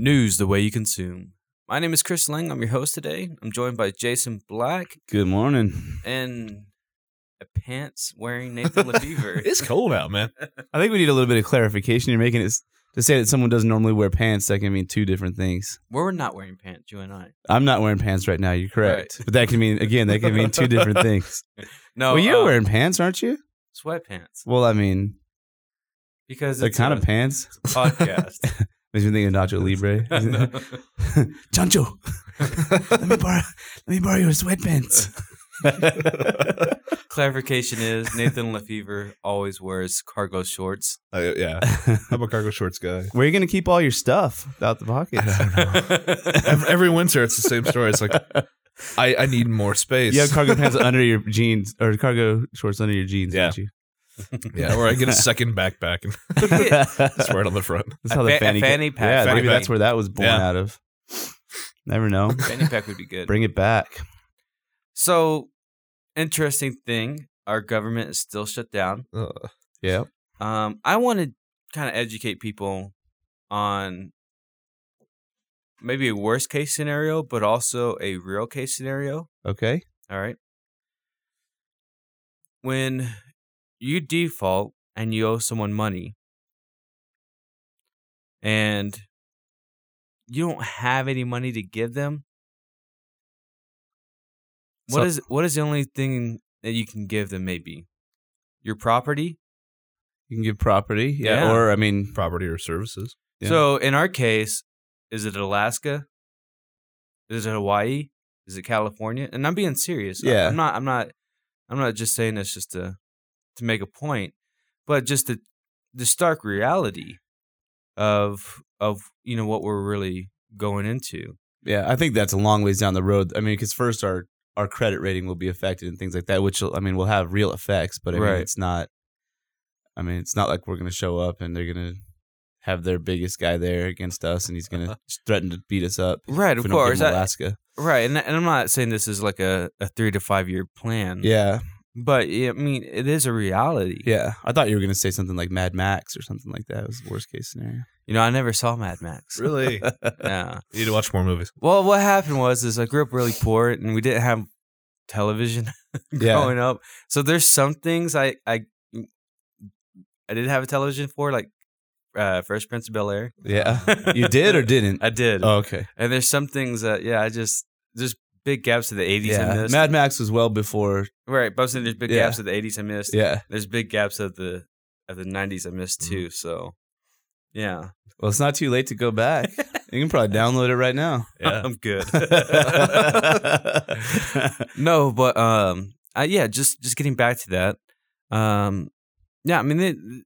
News the way you consume. My name is Chris Lang. I'm your host today. I'm joined by Jason Black Good morning. and a pants-wearing Nathan Lefevre. It's cold out, man. I think we need a little bit of clarification. You're making it to say that someone doesn't normally wear pants. That can mean two different things. We're not wearing pants, you and I. I'm not wearing pants right now. You're correct, Right. but that can mean two different things. No, Well, you're wearing pants, aren't you? sweatpants Well, I mean, because the it's kind a of pants. podcast. Makes me think of Nacho Libre. Chancho, let me borrow your sweatpants. Clarification is Nathan Lefevre always wears cargo shorts. Yeah. I'm a cargo shorts guy. Where are you going to keep all your stuff without the pockets? Every winter, it's the same story. It's like, I need more space. You have cargo pants under your jeans or cargo shorts under your jeans, Yeah. don't you? Yeah, or I get a second backpack and just wear it on the front. That's how A the fanny pack. Yeah, Fanny maybe pack. that's where that was born Yeah. out of. Never know. Fanny pack would be good. Bring it back. So, interesting thing, our government is still shut down. Yeah. I want to kind of educate people on maybe a worst case scenario, but also a real case scenario. Okay. All right. When you default and you owe someone money and you don't have any money to give them, what is the only thing that you can give them? Maybe your property. You can give property. Yeah. Yeah. Or, I mean, Property or services. Yeah. So in our case, is it Alaska? Is it Hawaii? Is it California? And I'm being serious. Yeah. I'm not just saying this just to make a point, but just the stark reality of what we're really going into. yeah, I think that's a long ways down the road. I mean, because first our credit rating will be affected and things like that, which, I mean, will have real effects, but I mean, Right. it's not like we're going to show up and they're going to have their biggest guy there against us and he's going to threaten to beat us up. Right, if of we don't give course. him Alaska. Right, and I'm not saying this is like a 3 to 5 year plan. Yeah. But I mean, it is a reality. Yeah. I thought you were going to say something like Mad Max or something like that. It was the worst case scenario. I never saw Mad Max. Really? Yeah. You need to watch more movies. Well, what happened was I grew up really poor and we didn't have television growing up. So there's some things I did have a television for, like Fresh Prince of Bel-Air. Yeah. You did or didn't? I did. Oh, okay. And there's some things that, there's big gaps of the 80s I missed. Mad Max was well before. Right, but I'm saying there's big Yeah. gaps of the 80s I missed. Yeah. There's big gaps of the 90s I missed too. So, yeah. Well, it's not too late to go back. You can probably download it right now. Yeah. I'm good. No, but just getting back to that. Yeah, I mean,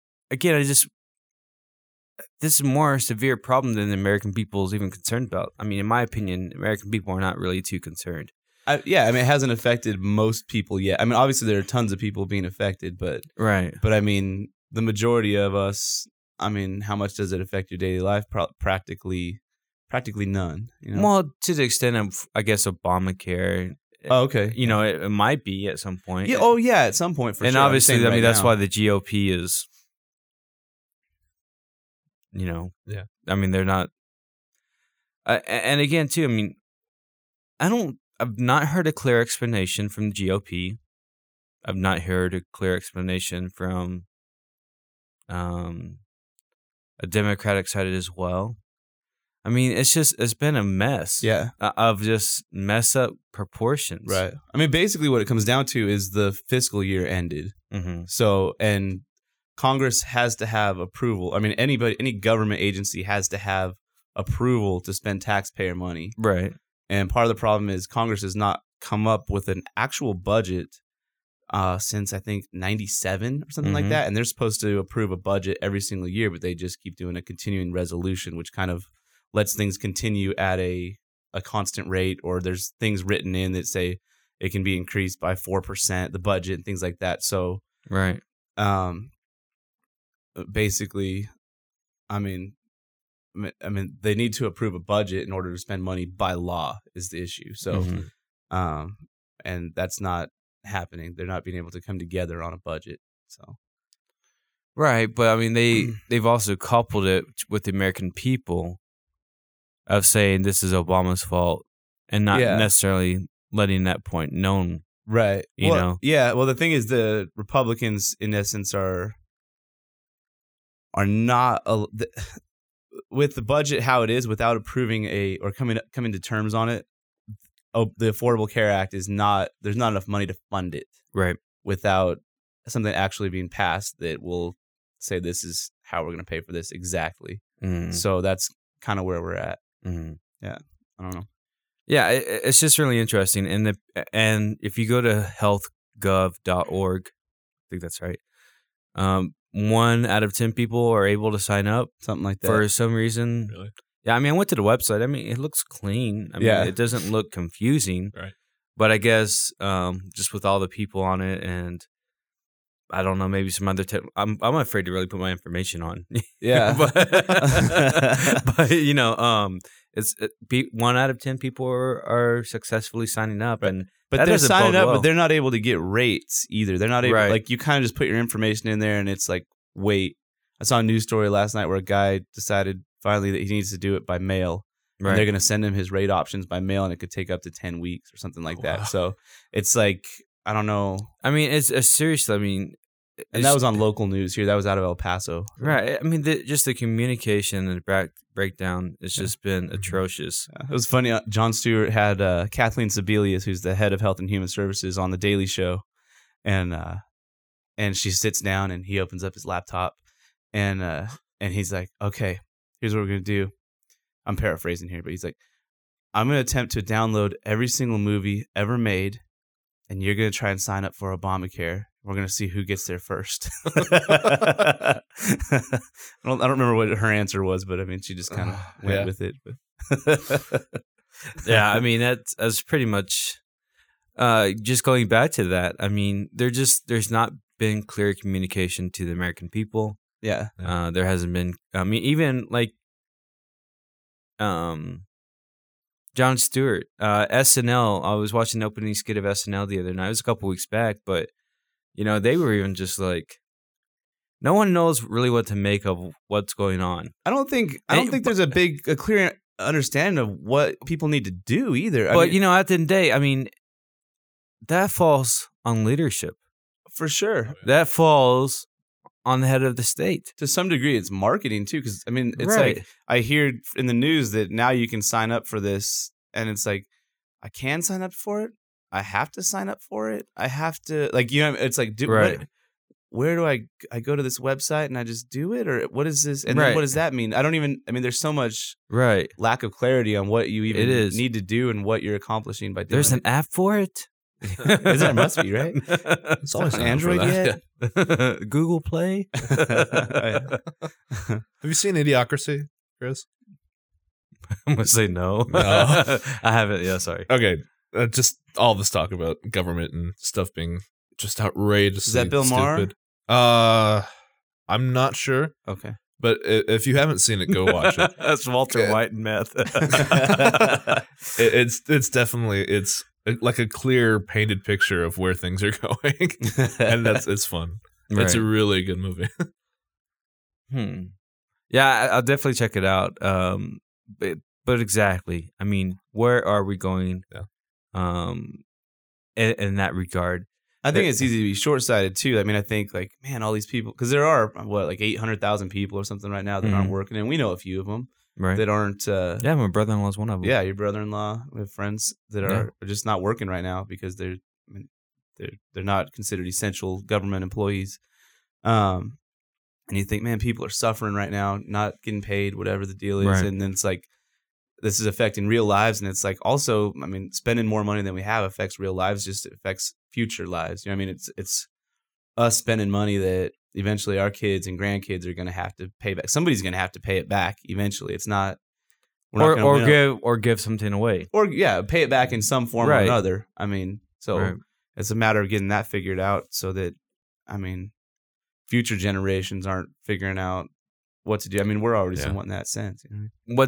this is a more severe problem than the American people is even concerned about. I mean, in my opinion, American people are not really too concerned. I mean, it hasn't affected most people yet. I mean, obviously there are tons of people being affected, but Right. I mean, the majority of us. I mean, how much does it affect your daily life? Practically none. You know? Well, to the extent of, I guess, Obamacare. Oh, okay. It might be at some point. Yeah. Oh, yeah. At some point, for and sure. I'm obviously, saying I mean, right that's now. why the GOP is. Yeah. I mean, they're not. And again, too, I mean, I've not heard a clear explanation from the GOP. I've not heard a clear explanation from a Democratic side as well. I mean, it's been a mess. Yeah. Of just mess up proportions. Right. I mean, basically, what it comes down to is the fiscal year ended. Mm-hmm. So, and Congress has to have approval. I mean, any government agency has to have approval to spend taxpayer money. Right. And part of the problem is Congress has not come up with an actual budget since, I think, 97 or something like Mhm. that. And they're supposed to approve a budget every single year, but they just keep doing a continuing resolution, which kind of lets things continue at a constant rate, or there's things written in that say it can be increased by 4%, the budget and things like that. So, Right. basically, I mean, they need to approve a budget in order to spend money by law is the issue. So, Mhm. And that's not happening. They're not being able to come together on a budget. So, Right, but I mean they've also coupled it with the American people of saying this is Obama's fault and not necessarily letting that point known. Right. You know? Yeah. Well, the thing is, the Republicans, in essence, are not with the budget how it is, without approving or coming to terms on it. The Affordable Care Act is not. There's not enough money to fund it. Right. Without something actually being passed that will say this is how we're going to pay for this exactly. Mm. So that's kind of where we're at. Mm. Yeah. I don't know. Yeah, it's just really interesting. And if you go to healthgov.org, I think that's right, 1 out of 10 people are able to sign up. Something like that. For some reason. Really? Yeah, I mean, I went to the website. I mean, it looks clean. I mean, it doesn't look confusing. Right. But I guess just with all the people on it, and I don't know, maybe some other I'm afraid to really put my information on. Yeah. but you know, 1 out of 10 people are successfully signing up, and but they're signing up, but they're not able to get rates either. They're not able, like, you kind of just put your information in there, and it's like, wait. I saw a news story last night where a guy decided finally that he needs to do it by mail. Right. And they're going to send him his rate options by mail, and it could take up to 10 weeks or something like that. So it's like, I don't know. I mean, it's seriously. I mean, and that was on local news here. That was out of El Paso. Right. I mean, just the communication and breakdown has just been atrocious. It was funny. Jon Stewart had Kathleen Sebelius, who's the head of Health and Human Services, on The Daily Show, and she sits down, and he opens up his laptop, and he's like, "Okay, here's what we're gonna do." I'm paraphrasing here, but he's like, I'm going to attempt to download every single movie ever made, and you're going to try and sign up for Obamacare. We're going to see who gets there first. I don't remember what her answer was, but I mean, she just kind of went with it. Yeah, I mean, that's pretty much just going back to that. I mean, there's not been clear communication to the American people. Yeah. There hasn't been, I mean, even like, Jon Stewart, SNL. I was watching the opening skit of SNL the other night. It was a couple weeks back, but you know, they were even just like, no one knows really what to make of what's going on. I don't think there's a clear understanding of what people need to do either. But you know, at the end of the day, I mean, that falls on leadership for sure. That falls on the head of the state. To some degree, it's marketing too, because I mean, it's like I hear in the news that now you can sign up for this, and it's like, I can sign up for it. I have to sign up for it. I have to, like, you know, it's like, where do I go to this website and I just do it, or what is this? And then what does that mean? I mean, there's so much lack of clarity on what you even need to do and what you're accomplishing by doing There's an app for it. There must be, right? It's always on Android yet? Google Play. Have you seen Idiocracy, Chris? I'm gonna say no. I haven't. Yeah, sorry. Okay, just all this talk about government and stuff being just outrageous. Is that Bill Maher? I'm not sure. Okay. But if you haven't seen it, go watch it. That's Walter White and meth. It's definitely like a clear painted picture of where things are going, and it's fun. Right. It's a really good movie. Yeah, I'll definitely check it out. But exactly, I mean, where are we going? Yeah. In that regard, I think it's easy to be short-sighted too. I mean, I think like, man, all these people, because there are like 800,000 people or something right now that aren't working, and we know a few of them that aren't. Yeah, my brother-in-law is one of them. Yeah, your brother-in-law. We have friends that are just not working right now because they're not considered essential government employees. And you think, man, people are suffering right now, not getting paid, whatever the deal is, and then it's like, this is affecting real lives, and it's like also, I mean, spending more money than we have affects real lives, just affects future lives. You know what I mean? It's us spending money that eventually our kids and grandkids are going to have to pay back. Somebody's going to have to pay it back eventually. It's not, or give something away, or pay it back in some form or another. I mean, so it's a matter of getting that figured out so that, I mean, future generations aren't figuring out what to do. I mean, we're already somewhat in that sense. You know?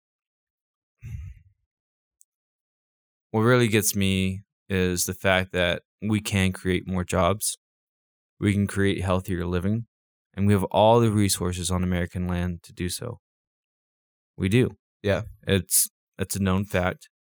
What really gets me is the fact that we can create more jobs, we can create healthier living, and we have all the resources on American land to do so. We do. Yeah. It's a known fact.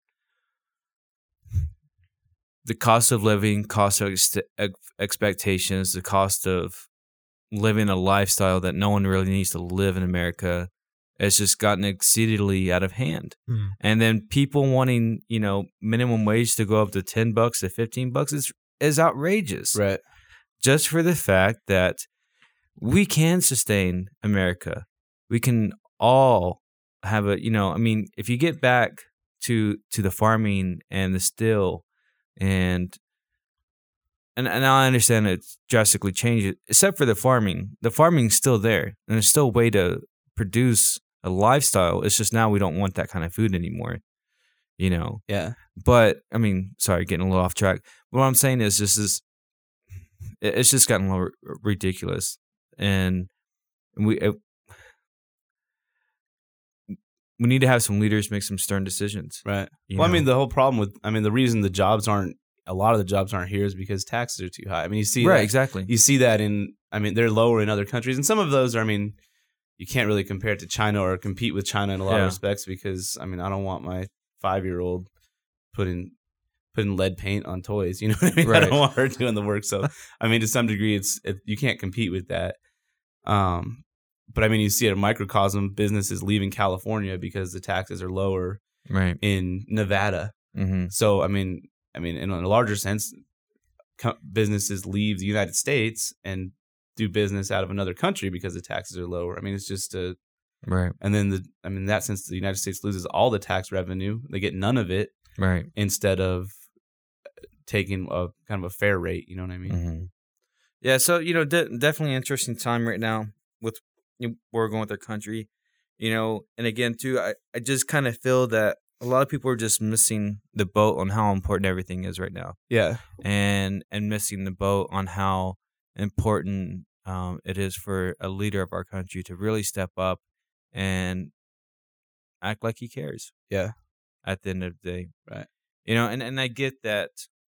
The cost of living, cost of expectations, the cost of living a lifestyle that no one really needs to live in America has just gotten exceedingly out of hand. And then people wanting, minimum wage to go up to $10 to $15 is outrageous. Right. Just for the fact that we can sustain America. We can all have if you get back to the farming and the still and I understand it's drastically changed, except for the farming. The farming's still there, and there's still a way to produce a lifestyle. It's just now we don't want that kind of food anymore, Yeah. But sorry, getting a little off track. But what I'm saying is, it's just gotten a little ridiculous, and we need to have some leaders make some stern decisions. Right. The whole problem with, the reason a lot of the jobs aren't here is because taxes are too high. You see right, that, exactly. You see that they're lower in other countries. And some of those are, you can't really compare it to China or compete with China in a lot of respects because, I don't want my 5-year-old putting lead paint on toys. You know what I mean? Right. I don't want her doing the work. So, to some degree, you can't compete with that. But you see at a microcosm, businesses leaving California because the taxes are lower right in Nevada. Mm-hmm. So, in a larger sense, businesses leave the United States and do business out of another country because the taxes are lower. it's just right. And then in that sense, the United States loses all the tax revenue; they get none of it, right? Instead of taking a kind of a fair rate. You know what I mean? Mm-hmm. Yeah. So definitely an interesting time right now with where we're going with our country. And again, too, I just kind of feel that a lot of people are just missing the boat on how important everything is right now. Yeah. And missing the boat on how important it is for a leader of our country to really step up and act like he cares. Yeah. At the end of the day. Right. And I get that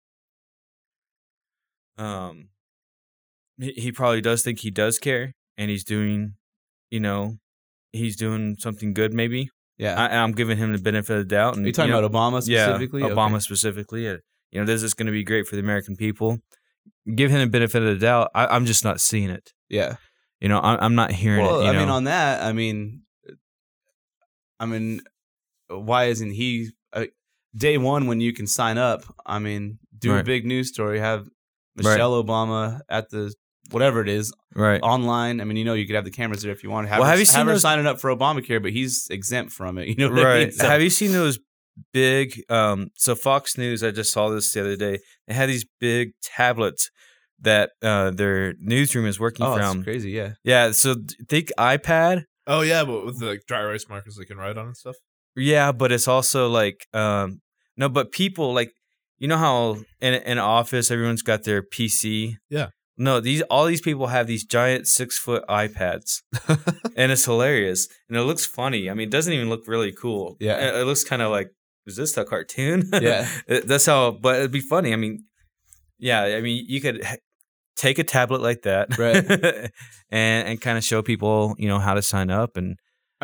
he probably does think he does care and he's doing, something good maybe. Yeah, I'm giving him the benefit of the doubt. And, are you talking about Obama specifically? Yeah, Obama specifically. This is going to be great for the American people. Give him the benefit of the doubt. I'm just not seeing it. Yeah. I'm not hearing it. On that, why isn't he day one when you can sign up? Do right. a big news story, have Michelle right. Obama at the whatever it is, right? Online. you could have the cameras there if you want. Have you seen her signing up for Obamacare, but he's exempt from it. What right? I mean? So, have you seen those big? So Fox News, I just saw this the other day. They had these big tablets that their newsroom is working from. That's crazy, yeah. Yeah. So think iPad. Oh yeah, but with the dry erase markers they can write on and stuff. Yeah, but it's also like no, but people how in an office everyone's got their PC. Yeah. No, all these people have these giant 6-foot iPads, and it's hilarious, and it looks funny. It doesn't even look really cool. Yeah, it looks kind of like, is this a cartoon? Yeah, that's how. But it'd be funny. You could take a tablet like that, right, and kind of show people, how to sign up, and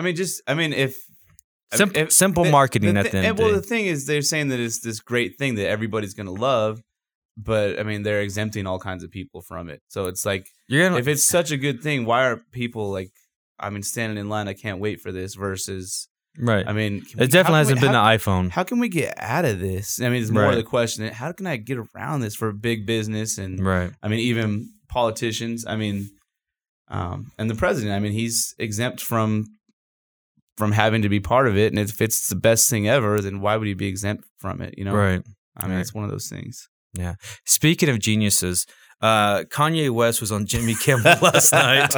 simple marketing at the end. Well, the thing is, they're saying that it's this great thing that everybody's going to love. But they're exempting all kinds of people from it. So it's like, if it's such a good thing, why are people standing in line? I can't wait for this. Versus, right? It definitely hasn't been the iPhone. How can we get out of this? It's more of the question: how can I get around this for big business and right? Even politicians. And the president. He's exempt from having to be part of it. And if it's the best thing ever, then why would he be exempt from it? Right. It's one of those things. Yeah. Speaking of geniuses, Kanye West was on Jimmy Kimmel last night,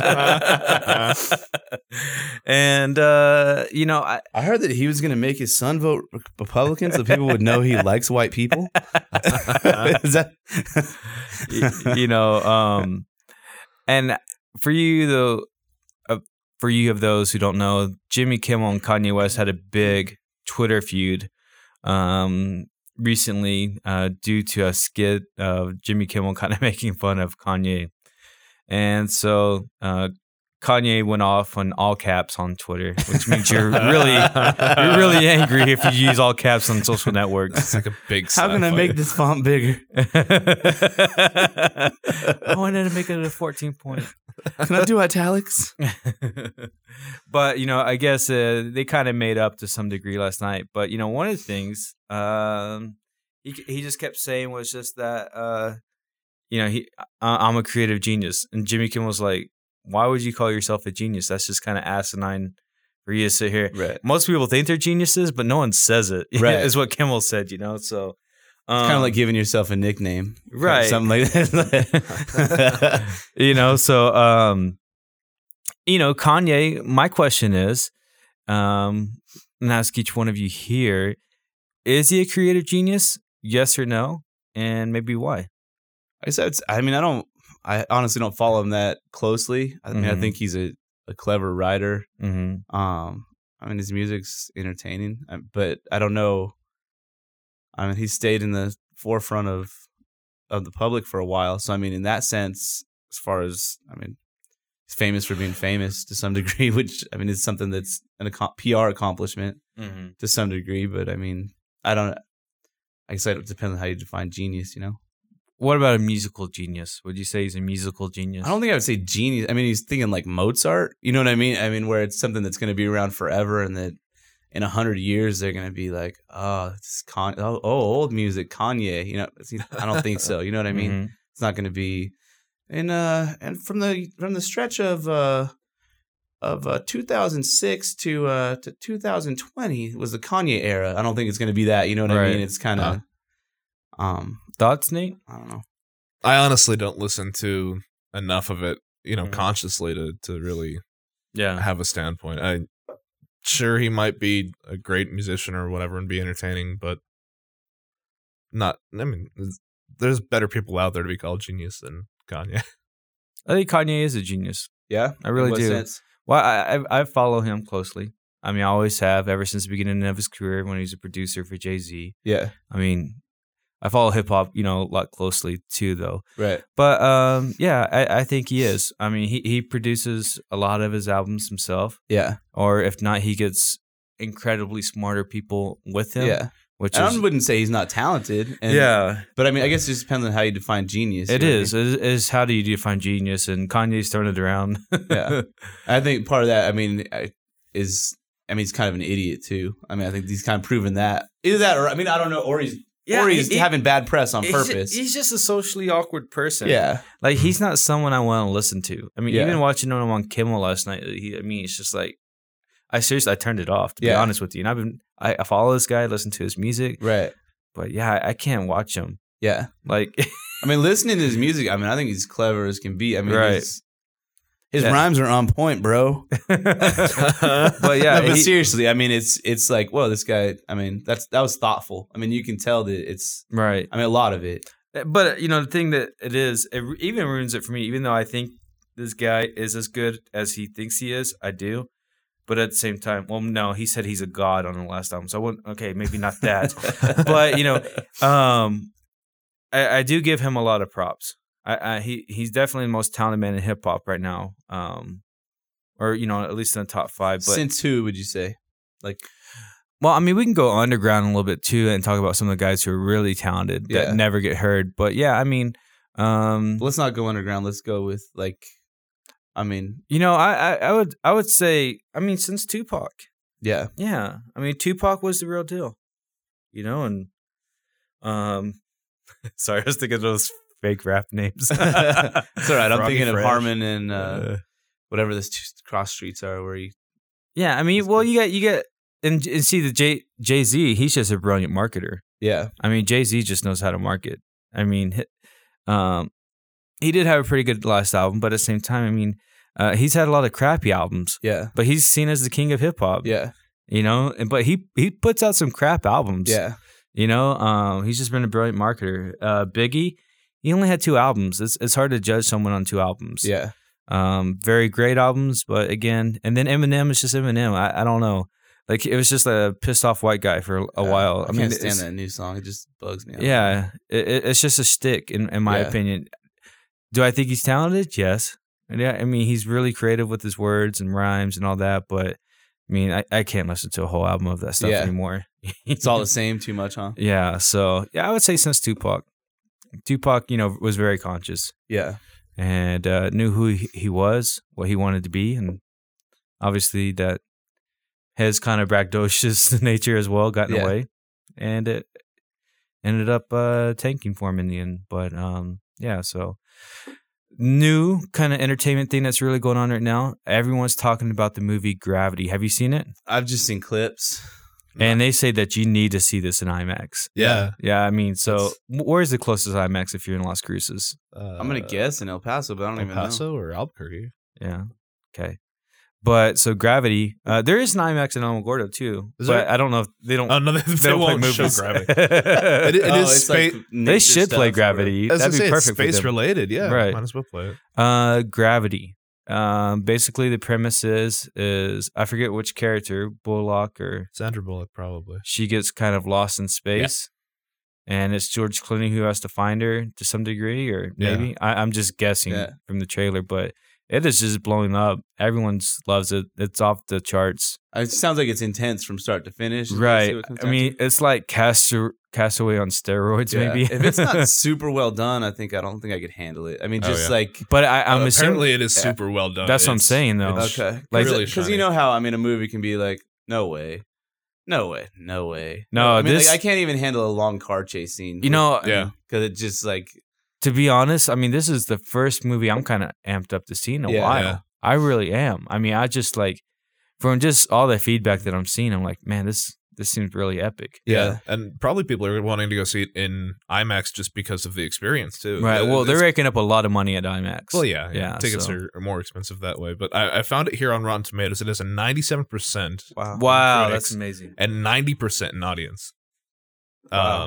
and I heard that he was going to make his son vote Republican so people would know he likes white people. Is that and for you of those who don't know, Jimmy Kimmel and Kanye West had a big Twitter feud. Recently, due to a skit of Jimmy Kimmel kind of making fun of Kanye. And so Kanye went off on all caps on Twitter, which means you're really angry if you use all caps on social networks. It's like a big. How can I make this font bigger? I wanted to make it a 14 point. Can I do italics? But I guess they kind of made up to some degree last night. But one of the things he just kept saying was just that I'm a creative genius, and Jimmy Kimmel was like, why would you call yourself a genius? That's just kind of asinine for you to sit here. Right. Most people think they're geniuses, but no one says it. Right. Is what Kimmel said, So It's kind of like giving yourself a nickname. Right. Something like that. Kanye, my question is, and ask each one of you here, is he a creative genius? Yes or no? And maybe why? I honestly don't follow him that closely. I mean, I think he's a clever writer. Mm-hmm. His music's entertaining, but I don't know. He stayed in the forefront of the public for a while. So, in that sense, as far as, he's famous for being famous to some degree, which, is something that's a PR accomplishment to some degree. But, I guess it depends on how you define genius, What about a musical genius? Would you say he's a musical genius? I don't think I would say genius. He's thinking like Mozart. You know what I mean? Where it's something that's going to be around forever, and that in 100 years they're going to be like, old music, Kanye. I don't think so. You know what I mean? Mm-hmm. It's not going to be. And from the stretch of 2006 to 2020 was the Kanye era. I don't think it's going to be that. You know what I mean? It's kind of. Thoughts, Nate? I don't know. I honestly don't listen to enough of it, consciously to really have a standpoint. I'm sure he might be a great musician or whatever and be entertaining, but not. There's better people out there to be called genius than Kanye. I think Kanye is a genius. Yeah, I really in what do. sense? Well, I follow him closely. I always have ever since the beginning of his career when he was a producer for Jay-Z. Yeah. I follow hip hop, a lot closely too, though. Right. But I think he is. He produces a lot of his albums himself. Yeah. Or if not, he gets incredibly smarter people with him. Yeah. I wouldn't say he's not talented. But I guess it just depends on how you define genius. It is how do you define genius? And Kanye's throwing it around. Yeah. I think part of that, is he's kind of an idiot too. I think he's kind of proven that. Either that or I don't know, or he's having bad press on purpose. He's just a socially awkward person. Yeah. Like, he's not someone I want to listen to. Yeah. Even watching him on Kimmel last night, it's just like, I turned it off, to be honest with you. And I follow this guy, listen to his music. Right. But yeah, I can't watch him. Yeah. Like, listening to his music, I think he's clever as can be. Right. His rhymes are on point, bro. But yeah, but seriously, it's like, well, this guy. That was thoughtful. You can tell that it's right. A lot of it. But the thing that it even ruins it for me. Even though I think this guy is as good as he thinks he is, I do. But at the same time, well, no, he said he's a god on the last album, so I wouldn't. Okay, maybe not that. But I do give him a lot of props. He's definitely the most talented man in hip hop right now, or at least in the top 5. But since who would you say? Like, well, we can go underground a little bit too and talk about some of the guys who are really talented that never get heard. But yeah, let's not go underground. Let's go with like, I would say, since Tupac. Yeah. Yeah. Tupac was the real deal. And sorry, I was thinking of those fake rap names. It's all right. I'm Robbie thinking of Fresh. Harmon and whatever this cross streets are where he. Yeah, you get and see the Jay-Z, he's just a brilliant marketer. Yeah. Jay-Z just knows how to market. He did have a pretty good last album, but at the same time, he's had a lot of crappy albums. Yeah. But he's seen as the king of hip hop. Yeah. But he puts out some crap albums. Yeah. He's just been a brilliant marketer. Biggie, he only had 2 albums. It's hard to judge someone on 2 albums. Yeah. Very great albums, but again, and then Eminem is just Eminem. I don't know. Like, it was just a pissed off white guy for a while. I can't stand that new song. It just bugs me. Yeah. It's just a stick in my opinion. Do I think he's talented? Yes. And yeah, I mean, he's really creative with his words and rhymes and all that, but I mean, I can't listen to a whole album of that stuff anymore. It's all the same too much, huh? Yeah. So, yeah, I would say since Tupac. Tupac, was very conscious. Yeah. And knew who he was, what he wanted to be. And obviously that his kind of braggadocious nature as well got in the way. And it ended up tanking for him in the end. But, so new kind of entertainment thing that's really going on right now. Everyone's talking about the movie Gravity. Have you seen it? I've just seen clips. And they say that you need to see this in IMAX. Yeah. Yeah, I mean, so where's the closest IMAX if you're in Las Cruces? I'm going to guess in El Paso, but I don't even know. El Paso or Albuquerque? Yeah. Okay. But so Gravity, there is an IMAX in Alamogordo too. Is but there? I don't know if they don't. Oh no, they don't won't play show movies. Gravity. It is space. They should play Gravity. As I That'd say, be it's perfect. space for them. related. Yeah, Right. Might as well play it. Gravity. Basically, the premise is I forget which character, Bullock or Sandra Bullock, probably. she gets kind of lost in space, and it's George Clooney who has to find her to some degree, or maybe I'm just guessing from the trailer, but it is just blowing up. Everyone loves it. It's off the charts. It sounds like it's intense from start to finish. Right. I mean, it's like Castaway on steroids, maybe. If it's not super well done, I don't think I could handle it. I mean, But I'm assuming apparently it is super well done. That's what I'm saying, though. Okay. Like, really because you know how a movie can be like, no way. No, I mean, I can't even handle a long car chase scene. because it just like. To be honest, I mean, this is the first movie I'm kind of amped up to see in a while. Yeah. I really am. I mean, I just like, from just all the feedback that I'm seeing, I'm like, man, this seems really epic. Yeah. And probably people are wanting to go see it in IMAX just because of the experience, too. Right. Well, they're raking up a lot of money at IMAX. Well, yeah. Tickets are more expensive that way. But I found it here on Rotten Tomatoes. It is a 97%. Wow, that's amazing. And 90% in audience. Wow.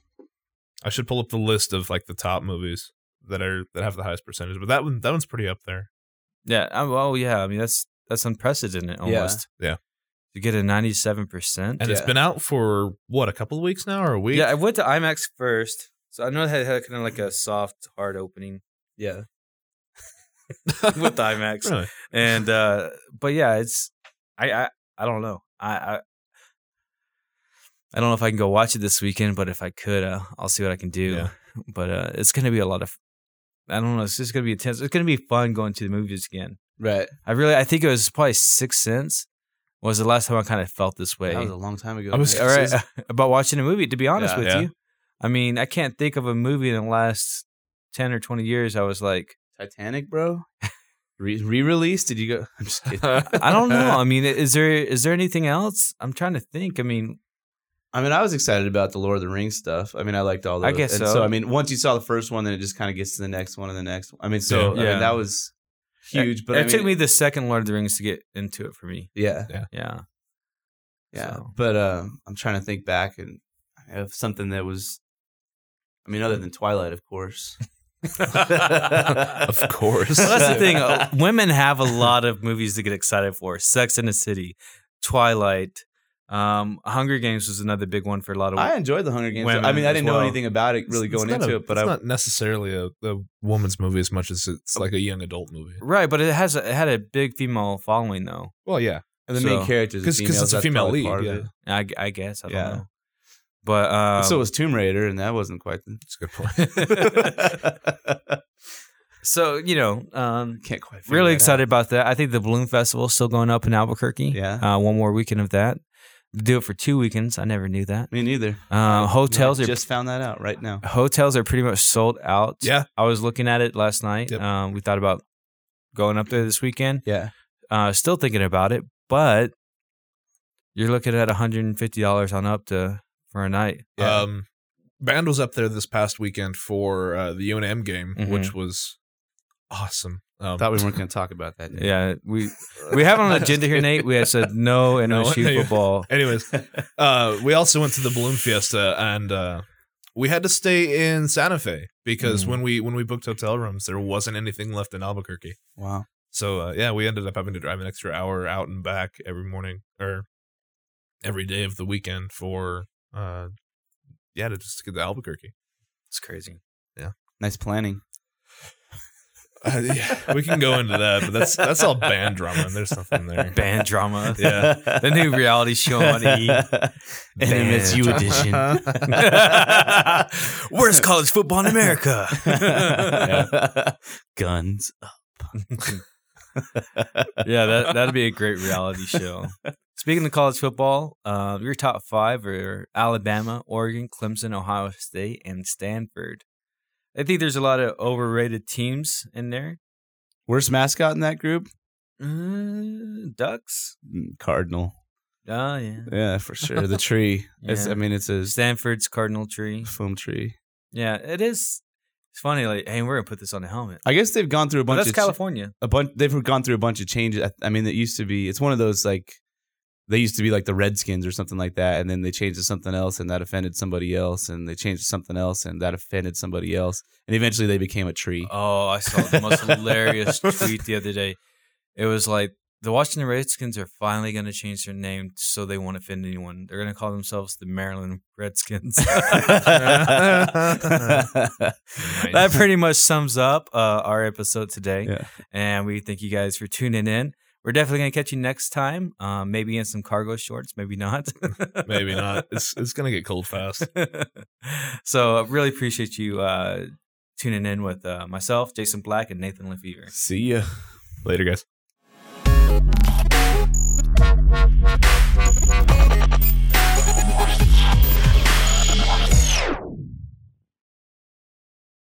I should pull up the list of like the top movies that have the highest percentage, but that one's pretty up there. Yeah. Well, yeah. I mean, that's unprecedented almost. Yeah. To get a 97%. And it's been out for what, a couple of weeks now or a week? Yeah, I went to IMAX first, so I know it had kind of like a soft, hard opening. Yeah. With the IMAX. Really? And but yeah, it's I don't know. I don't know if I can go watch it this weekend, but if I could, I'll see what I can do. Yeah. But it's going to be a lot of, I don't know, it's just going to be intense. It's going to be fun going to the movies again. Right. I think it was probably Sixth Sense was the last time I kind of felt this way. That was a long time ago. I was All right, about watching a movie, to be honest with Yeah. you. I mean, I can't think of a movie in the last 10 or 20 years I was like, Titanic, bro? Re-release? Did you go? I'm just kidding. I don't know. I mean, is there anything else? I'm trying to think. I mean, I was excited about the Lord of the Rings stuff. I mean, I liked all those. I guess and so. So, I mean, once you saw the first one, then it just kind of gets to the next one and the next one. I mean, so Yeah. I mean, that was huge. But it took me the second Lord of the Rings to get into it for me. Yeah. Yeah. So. But I'm trying to think back and I have something that was, I mean, other than Twilight, of course. Of course. Well, that's the thing. Women have a lot of movies to get excited for. Sex and the City, Twilight, Hunger Games was another big one for a lot of I enjoyed the Hunger Games. women I mean, I as didn't know well. anything about it really going into it, but it's not necessarily a woman's movie as much as it's like a young adult movie. Right, but it had a big female following though. Well, yeah. and the so- main characters, Because females, it's a that's female probably lead. part of Yeah. it. I guess I don't Yeah. know, but So was Tomb Raider, and that wasn't quite the. That's a good point. so Can't quite. figure really that excited about that. I think the Balloon Festival is still going up in Albuquerque. Yeah. One more weekend of that. Do it for 2 weekends. I never knew that. out. Me neither. Hotels I are just found that out right now. hotels are pretty much sold out. Yeah. I was looking at it last night. Yep. We thought about going up there this weekend. Yeah. Still thinking about it, but you're looking at $150 on up for a night. Yeah. Band was up there this past weekend for the UNM game, Mhm. which was awesome. Thought we weren't going to talk about that. Nate. Yeah, we have on an agenda here, Nate. We had said no MSU No, football. Anyways, we also went to the Balloon Fiesta, and we had to stay in Santa Fe because when we booked hotel rooms, there wasn't anything left in Albuquerque. Wow. So we ended up having to drive an extra hour out and back every morning or every day of the weekend for to just get to Albuquerque. It's crazy. Nice planning. Yeah, we can go into that, but that's all band drama, and there's nothing there. Band drama. Yeah. The new reality show on E! NMSU edition. Worst college football in America. Guns. Yeah, that'd be a great reality show. Speaking of college football, your top 5 are Alabama, Oregon, Clemson, Ohio State, and Stanford. I think there's a lot of overrated teams in there. Worst mascot in that group? Ducks? Cardinal. Oh, yeah. Yeah, for sure. The tree. Yeah. It's a Stanford's cardinal tree. foam tree. Yeah, it is. It's funny, like, hey, we're going to put this on the helmet. I guess they've gone through a bunch That's California. They've gone through a bunch of changes. I mean, it used to be, it's one of those, like, they used to be like the Redskins or something like that, and then they changed to something else, and that offended somebody else, and they changed to something else, and that offended somebody else, and eventually they became a tree. Oh, I saw the most hilarious tweet the other day. It was like, the Washington Redskins are finally going to change their name so they won't offend anyone. They're going to call themselves the Maryland Redskins. That pretty much sums up our episode today, and we thank you guys for tuning in. We're definitely going to catch you next time, maybe in some cargo shorts, maybe not. Maybe not. It's going to get cold fast. So I really appreciate you tuning in with myself, Jason Black, and Nathan Lefevre. See ya. Later, guys.